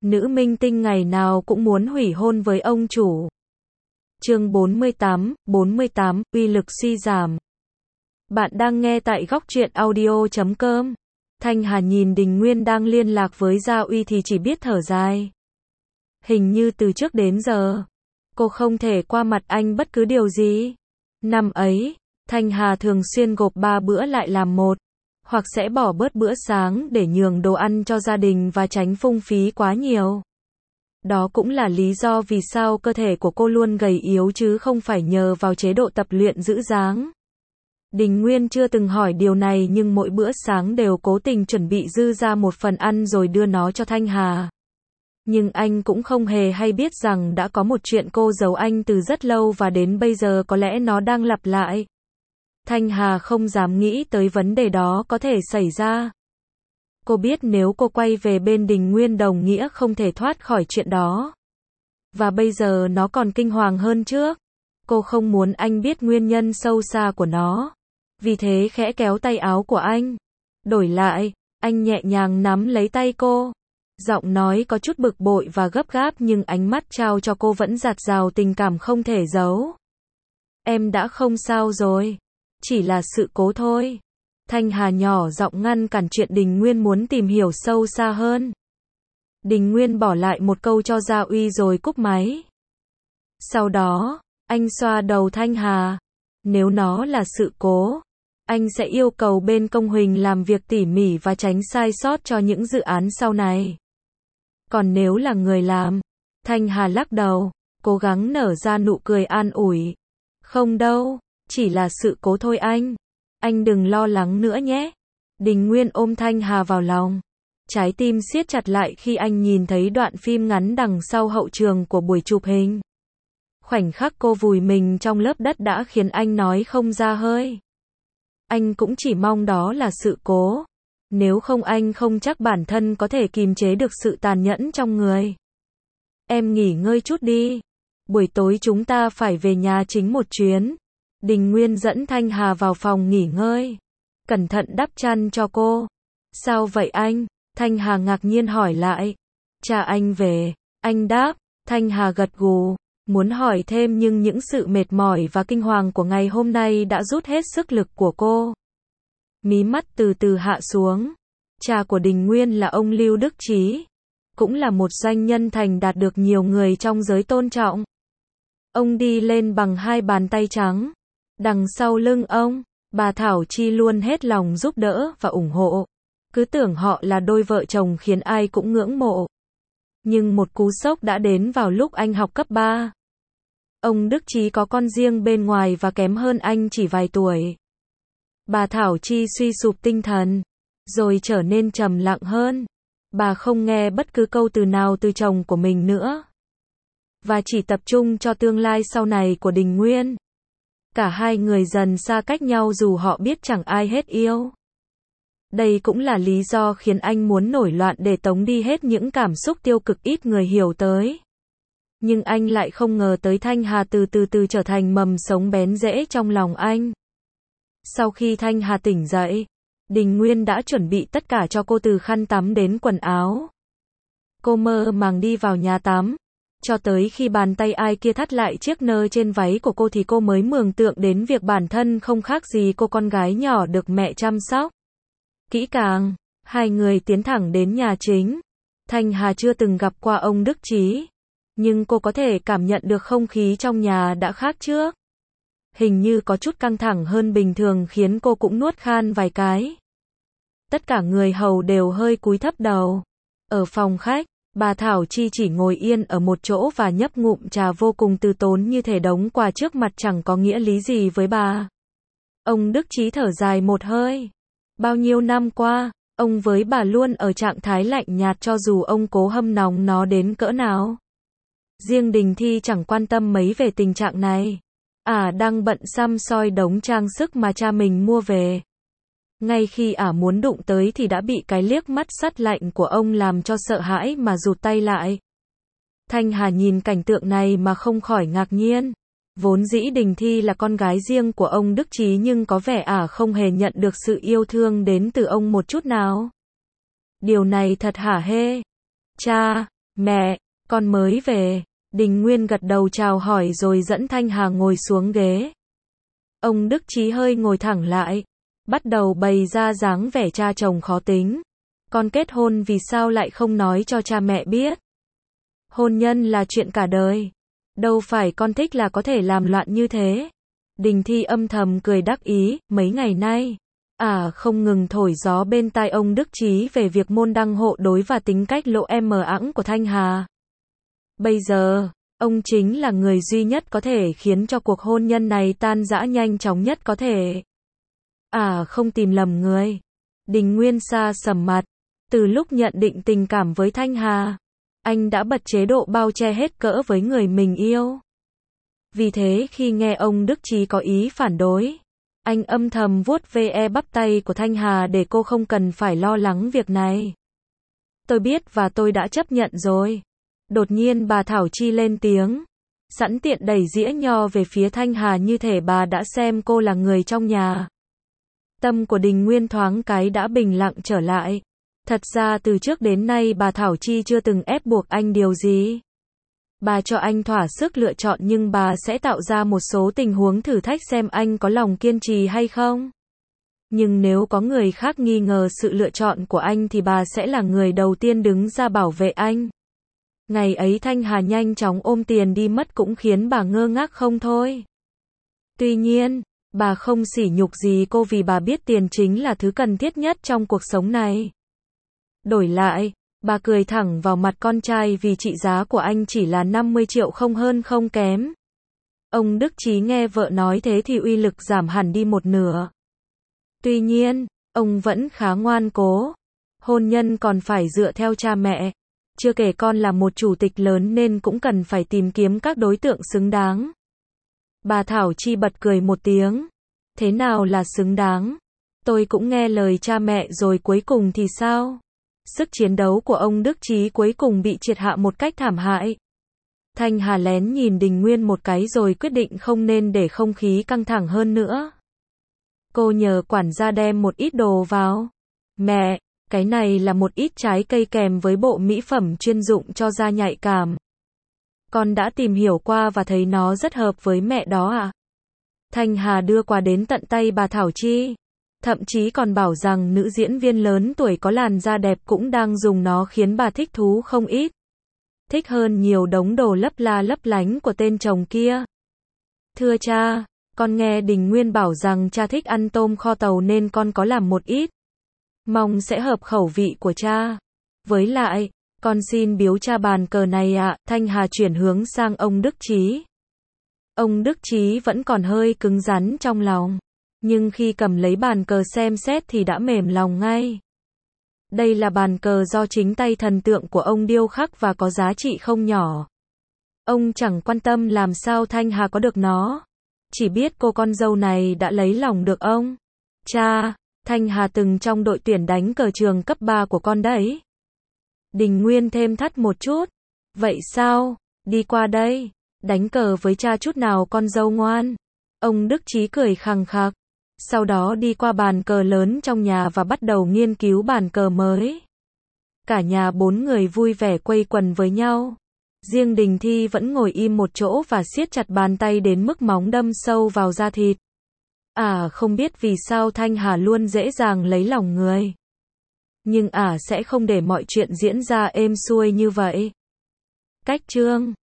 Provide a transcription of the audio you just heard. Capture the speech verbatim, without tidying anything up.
Nữ minh tinh ngày nào cũng muốn hủy hôn với ông chủ. Chương bốn mươi tám, bốn mươi tám, uy lực suy giảm. Bạn đang nghe tại góc truyện audio chấm com. Thanh Hà nhìn Đình Nguyên đang liên lạc với Gia Uy thì chỉ biết thở dài. Hình như từ trước đến giờ, cô không thể qua mặt anh bất cứ điều gì. Năm ấy, Thanh Hà thường xuyên gộp ba bữa lại làm một, hoặc sẽ bỏ bớt bữa sáng để nhường đồ ăn cho gia đình và tránh phung phí quá nhiều. Đó cũng là lý do vì sao cơ thể của cô luôn gầy yếu chứ không phải nhờ vào chế độ tập luyện giữ dáng. Đình Nguyên chưa từng hỏi điều này nhưng mỗi bữa sáng đều cố tình chuẩn bị dư ra một phần ăn rồi đưa nó cho Thanh Hà. Nhưng anh cũng không hề hay biết rằng đã có một chuyện cô giấu anh từ rất lâu và đến bây giờ có lẽ nó đang lặp lại. Thanh Hà không dám nghĩ tới vấn đề đó có thể xảy ra. Cô biết nếu cô quay về bên Đình Nguyên đồng nghĩa không thể thoát khỏi chuyện đó. Và bây giờ nó còn kinh hoàng hơn trước. Cô không muốn anh biết nguyên nhân sâu xa của nó. Vì thế khẽ kéo tay áo của anh. Đổi lại, anh nhẹ nhàng nắm lấy tay cô. Giọng nói có chút bực bội và gấp gáp nhưng ánh mắt trao cho cô vẫn dạt dào tình cảm không thể giấu. Em đã không sao rồi. Chỉ là sự cố thôi. Thanh Hà nhỏ giọng ngăn cản chuyện Đình Nguyên muốn tìm hiểu sâu xa hơn. Đình Nguyên bỏ lại một câu cho Gia Uy rồi cúp máy. Sau đó, anh xoa đầu Thanh Hà. Nếu nó là sự cố, anh sẽ yêu cầu bên công huỳnh làm việc tỉ mỉ và tránh sai sót cho những dự án sau này. Còn nếu là người làm, Thanh Hà lắc đầu, cố gắng nở ra nụ cười an ủi. Không đâu, chỉ là sự cố thôi anh. Anh đừng lo lắng nữa nhé. Đình Nguyên ôm Thanh Hà vào lòng. Trái tim siết chặt lại khi anh nhìn thấy đoạn phim ngắn đằng sau hậu trường của buổi chụp hình. Khoảnh khắc cô vùi mình trong lớp đất đã khiến anh nói không ra hơi. Anh cũng chỉ mong đó là sự cố. Nếu không anh không chắc bản thân có thể kìm chế được sự tàn nhẫn trong người. Em nghỉ ngơi chút đi. Buổi tối chúng ta phải về nhà chính một chuyến. Đình Nguyên dẫn Thanh Hà vào phòng nghỉ ngơi. Cẩn thận đắp chăn cho cô. Sao vậy anh? Thanh Hà ngạc nhiên hỏi lại. Cha anh về. Anh đáp. Thanh Hà gật gù. Muốn hỏi thêm nhưng những sự mệt mỏi và kinh hoàng của ngày hôm nay đã rút hết sức lực của cô. Mí mắt từ từ hạ xuống. Cha của Đình Nguyên là ông Lưu Đức Chí. Cũng là một doanh nhân thành đạt được nhiều người trong giới tôn trọng. Ông đi lên bằng hai bàn tay trắng. Đằng sau lưng ông, bà Thảo Chi luôn hết lòng giúp đỡ và ủng hộ. Cứ tưởng họ là đôi vợ chồng khiến ai cũng ngưỡng mộ. Nhưng một cú sốc đã đến vào lúc anh học cấp ba. Ông Đức Chí có con riêng bên ngoài và kém hơn anh chỉ vài tuổi. Bà Thảo Chi suy sụp tinh thần, rồi trở nên trầm lặng hơn. Bà không nghe bất cứ câu từ nào từ chồng của mình nữa. Và chỉ tập trung cho tương lai sau này của Đình Nguyên. Cả hai người dần xa cách nhau dù họ biết chẳng ai hết yêu. Đây cũng là lý do khiến anh muốn nổi loạn để tống đi hết những cảm xúc tiêu cực ít người hiểu tới. Nhưng anh lại không ngờ tới Thanh Hà từ từ từ trở thành mầm sống bén rễ trong lòng anh. Sau khi Thanh Hà tỉnh dậy, Đình Nguyên đã chuẩn bị tất cả cho cô từ khăn tắm đến quần áo. Cô mơ màng đi vào nhà tắm. Cho tới khi bàn tay ai kia thắt lại chiếc nơ trên váy của cô thì cô mới mường tượng đến việc bản thân không khác gì cô con gái nhỏ được mẹ chăm sóc. Kỹ càng, hai người tiến thẳng đến nhà chính. Thanh Hà chưa từng gặp qua ông Đức Chí. Nhưng cô có thể cảm nhận được không khí trong nhà đã khác trước. Hình như có chút căng thẳng hơn bình thường khiến cô cũng nuốt khan vài cái. Tất cả người hầu đều hơi cúi thấp đầu. Ở phòng khách, bà Thảo Chi chỉ ngồi yên ở một chỗ và nhấp ngụm trà vô cùng từ tốn như thể đống quà trước mặt chẳng có nghĩa lý gì với bà. Ông Đức Chí thở dài một hơi. Bao nhiêu năm qua, ông với bà luôn ở trạng thái lạnh nhạt cho dù ông cố hâm nóng nó đến cỡ nào. Riêng Đình Thi chẳng quan tâm mấy về tình trạng này. Ả à, đang bận săm soi đống trang sức mà cha mình mua về. Ngay khi Ả à muốn đụng tới thì đã bị cái liếc mắt sắt lạnh của ông làm cho sợ hãi mà rụt tay lại. Thanh Hà nhìn cảnh tượng này mà không khỏi ngạc nhiên. Vốn dĩ Đình Thi là con gái riêng của ông Đức Chí nhưng có vẻ Ả à không hề nhận được sự yêu thương đến từ ông một chút nào. Điều này thật hả hê. Cha, Mẹ, con mới về. Đình Nguyên gật đầu chào hỏi rồi dẫn Thanh Hà ngồi xuống ghế. Ông Đức Chí hơi ngồi thẳng lại, bắt đầu bày ra dáng vẻ cha chồng khó tính. Con kết hôn vì sao lại không nói cho cha mẹ biết? Hôn nhân là chuyện cả đời. Đâu phải con thích là có thể làm loạn như thế. Đình Thi âm thầm cười đắc ý, mấy ngày nay, à không ngừng thổi gió bên tai ông Đức Chí về việc môn đăng hộ đối và tính cách lộ em mờ ẵng của Thanh Hà. Bây giờ, ông chính là người duy nhất có thể khiến cho cuộc hôn nhân này tan rã nhanh chóng nhất có thể. À không tìm lầm người. Đình Nguyên xa sầm mặt. Từ lúc nhận định tình cảm với Thanh Hà, anh đã bật chế độ bao che hết cỡ với người mình yêu. Vì thế khi nghe ông Đức Chí có ý phản đối, anh âm thầm vuốt ve bắp tay của Thanh Hà để cô không cần phải lo lắng việc này. Tôi biết và tôi đã chấp nhận rồi. Đột nhiên bà Thảo Chi lên tiếng, sẵn tiện đẩy dĩa nho về phía Thanh Hà như thể bà đã xem cô là người trong nhà. Tâm của Đình Nguyên thoáng cái đã bình lặng trở lại. Thật ra từ trước đến nay bà Thảo Chi chưa từng ép buộc anh điều gì. Bà cho anh thỏa sức lựa chọn nhưng bà sẽ tạo ra một số tình huống thử thách xem anh có lòng kiên trì hay không. Nhưng nếu có người khác nghi ngờ sự lựa chọn của anh thì bà sẽ là người đầu tiên đứng ra bảo vệ anh. Ngày ấy Thanh Hà nhanh chóng ôm tiền đi mất cũng khiến bà ngơ ngác không thôi. Tuy nhiên, bà không sỉ nhục gì cô vì bà biết tiền chính là thứ cần thiết nhất trong cuộc sống này. Đổi lại, bà cười thẳng vào mặt con trai vì trị giá của anh chỉ là năm mươi triệu không hơn không kém. Ông Đức Chí nghe vợ nói thế thì uy lực giảm hẳn đi một nửa. Tuy nhiên, ông vẫn khá ngoan cố. Hôn nhân còn phải dựa theo cha mẹ. Chưa kể con là một chủ tịch lớn nên cũng cần phải tìm kiếm các đối tượng xứng đáng. Bà Thảo Chi bật cười một tiếng. Thế nào là xứng đáng? Tôi cũng nghe lời cha mẹ rồi cuối cùng thì sao? Sức chiến đấu của ông Đức Chí cuối cùng bị triệt hạ một cách thảm hại. Thanh Hà lén nhìn Đình Nguyên một cái rồi quyết định không nên để không khí căng thẳng hơn nữa. Cô nhờ quản gia đem một ít đồ vào. Mẹ, cái này là một ít trái cây kèm với bộ mỹ phẩm chuyên dụng cho da nhạy cảm. Con đã tìm hiểu qua và thấy nó rất hợp với mẹ đó à? Thanh Hà đưa quà đến tận tay bà Thảo Chi. Thậm chí còn bảo rằng nữ diễn viên lớn tuổi có làn da đẹp cũng đang dùng nó khiến bà thích thú không ít. Thích hơn nhiều đống đồ lấp la lấp lánh của tên chồng kia. Thưa cha, con nghe Đình Nguyên bảo rằng cha thích ăn tôm kho tàu nên con có làm một ít. Mong sẽ hợp khẩu vị của cha. Với lại, con xin biếu cha bàn cờ này ạ. À. Thanh Hà chuyển hướng sang ông Đức Chí. Ông Đức Chí vẫn còn hơi cứng rắn trong lòng. Nhưng khi cầm lấy bàn cờ xem xét thì đã mềm lòng ngay. Đây là bàn cờ do chính tay thần tượng của ông điêu khắc và có giá trị không nhỏ. Ông chẳng quan tâm làm sao Thanh Hà có được nó. Chỉ biết cô con dâu này đã lấy lòng được ông. Cha, Thanh Hà từng trong đội tuyển đánh cờ trường cấp ba của con đấy. Đình Nguyên thêm thắt một chút. Vậy sao? Đi qua đây. Đánh cờ với cha chút nào con dâu ngoan. Ông Đức Chí cười khằng khặc. Sau đó đi qua bàn cờ lớn trong nhà và bắt đầu nghiên cứu bàn cờ mới. Cả nhà bốn người vui vẻ quây quần với nhau. Riêng Đình Thi vẫn ngồi im một chỗ và siết chặt bàn tay đến mức móng đâm sâu vào da thịt. À không biết vì sao Thanh Hà luôn dễ dàng lấy lòng người. Nhưng à sẽ không để mọi chuyện diễn ra êm xuôi như vậy. Cách chương